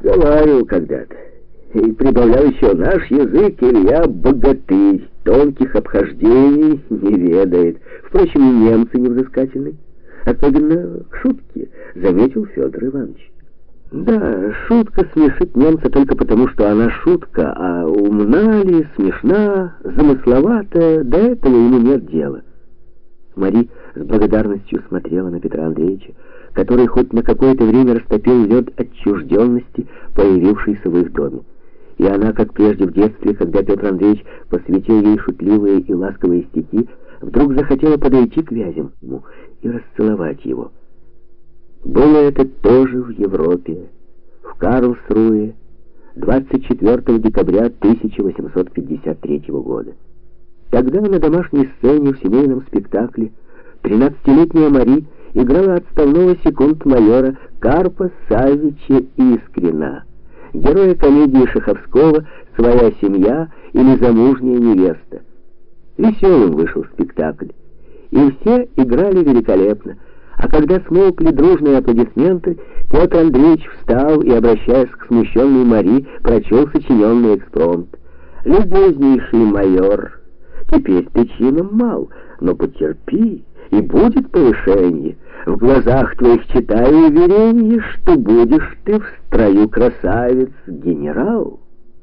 Говаривал когда-то. И прибавлял еще: наш язык, Илья, богатырь, тонких обхождений не ведает. Впрочем, и немцы невзыскательны. Особенно к шутке, заметил Федор Иванович. Да, шутка смешит немца только потому, что она шутка, а умна ли, смешна, замысловата, до этого ему нет дела. Мари с благодарностью смотрела на Петра Андреевича, который хоть на какое-то время растопил лед отчужденности, появившийся в их доме. И она, как прежде в детстве, когда Петр Андреевич посвятил ей шутливые и ласковые стихи, вдруг захотела подойти к Вяземскому и расцеловать его. Было это тоже в Европе, в Карлсруhe, 24 декабря 1853 года. Тогда на домашней сцене в семейном спектакле 13-летняя Мари играла отставного секунд-майора Карпа Саввича Искрена, героя комедии Шаховского «Своя семья» или «Замужняя невеста». Веселым вышел спектакль, и все играли великолепно. А когда смолкли дружные аплодисменты, Петр Андреевич встал и, обращаясь к смущенной Мари, прочел сочиненный экспромт. «Любезнейший майор, теперь ты чином мал, но потерпи, и будет повышение. В глазах твоих читаю уверенье, что будешь ты в строю красавец-генерал».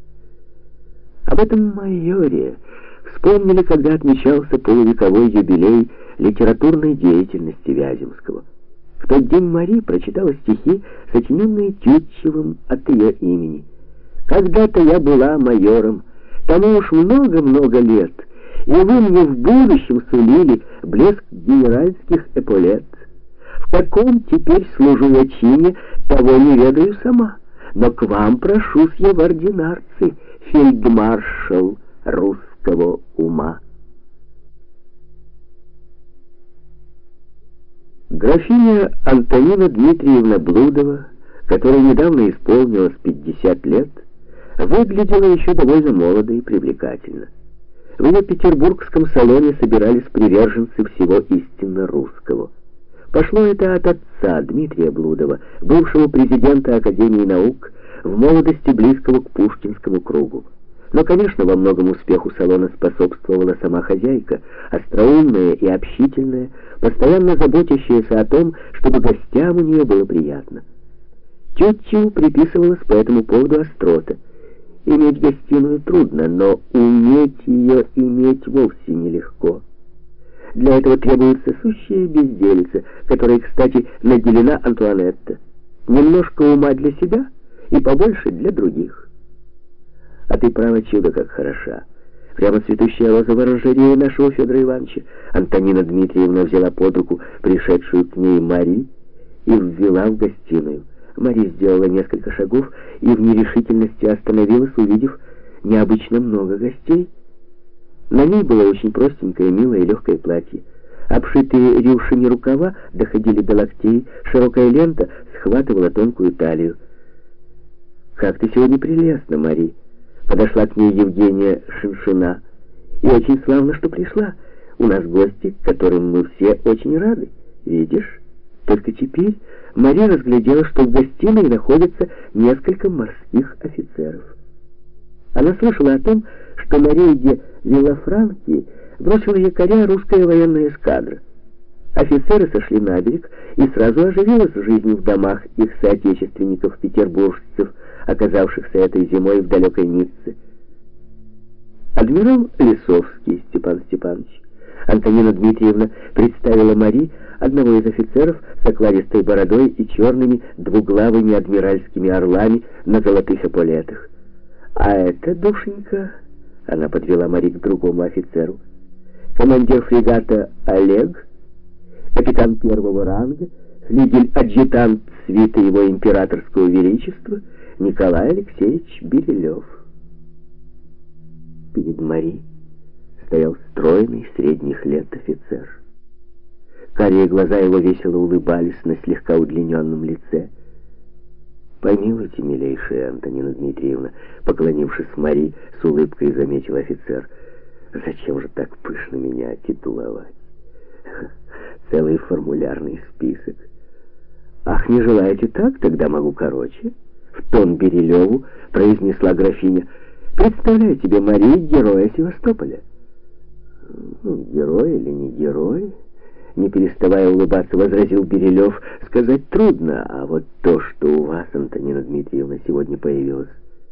Об этом майоре вспомнили, когда отмечался полувековой юбилей литературной деятельности Вяземского. В тот день Мари прочитала стихи, сочиненные Тютчевым от ее имени. «Когда-то я была майором, тому уж много-много лет, и вы мне в будущем сулили блеск генеральских эполет. В каком теперь служу я чине, того не ведаю сама, но к вам прошусь я в ординарцы, фельдмаршал русского ума». Графиня Антонина Дмитриевна Блудова, которой недавно исполнилось 50 лет, выглядела еще довольно молодо и привлекательно. В ее петербургском салоне собирались приверженцы всего истинно русского. Пошло это от отца Дмитрия Блудова, бывшего президента Академии наук, в молодости близкого к пушкинскому кругу. Но, конечно, во многом успеху салона способствовала сама хозяйка, остроумная и общительная, постоянно заботящаяся о том, чтобы гостям у нее было приятно. Тютчеву приписывалась по этому поводу острота. Иметь гостиную трудно, но уметь ее иметь вовсе нелегко. Для этого требуется сущая безделица, которой, кстати, наделена Антуанетта. Немножко ума для себя и побольше для других. А ты, право, чудо, как хороша. Прямо цветущая роза в оранжерее нашего Федора Ивановича. Антонина Дмитриевна взяла под руку пришедшую к ней Мари и ввела в гостиную. Мари сделала несколько шагов и в нерешительности остановилась, увидев необычно много гостей. На ней было очень простенькое, милое и легкое платье. Обшитые рюшами рукава доходили до локтей, широкая лента схватывала тонкую талию. «Как ты сегодня прелестна, Мари!» Подошла к ней Евгения Шиншина. «И очень славно, что пришла. У нас гости, которым мы все очень рады. Видишь?» Только теперь Мария разглядела, что в гостиной находится несколько морских офицеров. Она слышала о том, что на рейде Виллафранки бросила якоря русская военная эскадра. Офицеры сошли на берег, и сразу оживилась жизнь в домах их соотечественников-петербуржцев, оказавшихся этой зимой в далекой Ницце. Адмирал Лисовский Степан Степанович. Антонина Дмитриевна представила Мари, одного из офицеров с окладистой бородой и черными двуглавыми адмиральскими орлами на золотых эполетах. «А это, душенька», — она подвела Мари к другому офицеру, «командир фрегата Олег, капитан первого ранга, флигель-адъютант свиты его императорского величества Николай Алексеевич Берилев». Перед Мари стоял стройный средних лет офицер. Карие глаза его весело улыбались на слегка удлиненном лице. «Помилуйте, милейшая Антонина Дмитриевна», поклонившись Мари, с улыбкой заметил офицер, «зачем же так пышно меня титуловать? Целый формулярный список. Ах, не желаете так? Тогда могу короче. в тон Берилеву произнесла графиня. «Представляю тебе, Мария, героя Севастополя». «Ну, герой или не герой?» Не переставая улыбаться, возразил Берилев. «Сказать трудно, а вот то, что у вас, Антонина Дмитриевна, сегодня появилось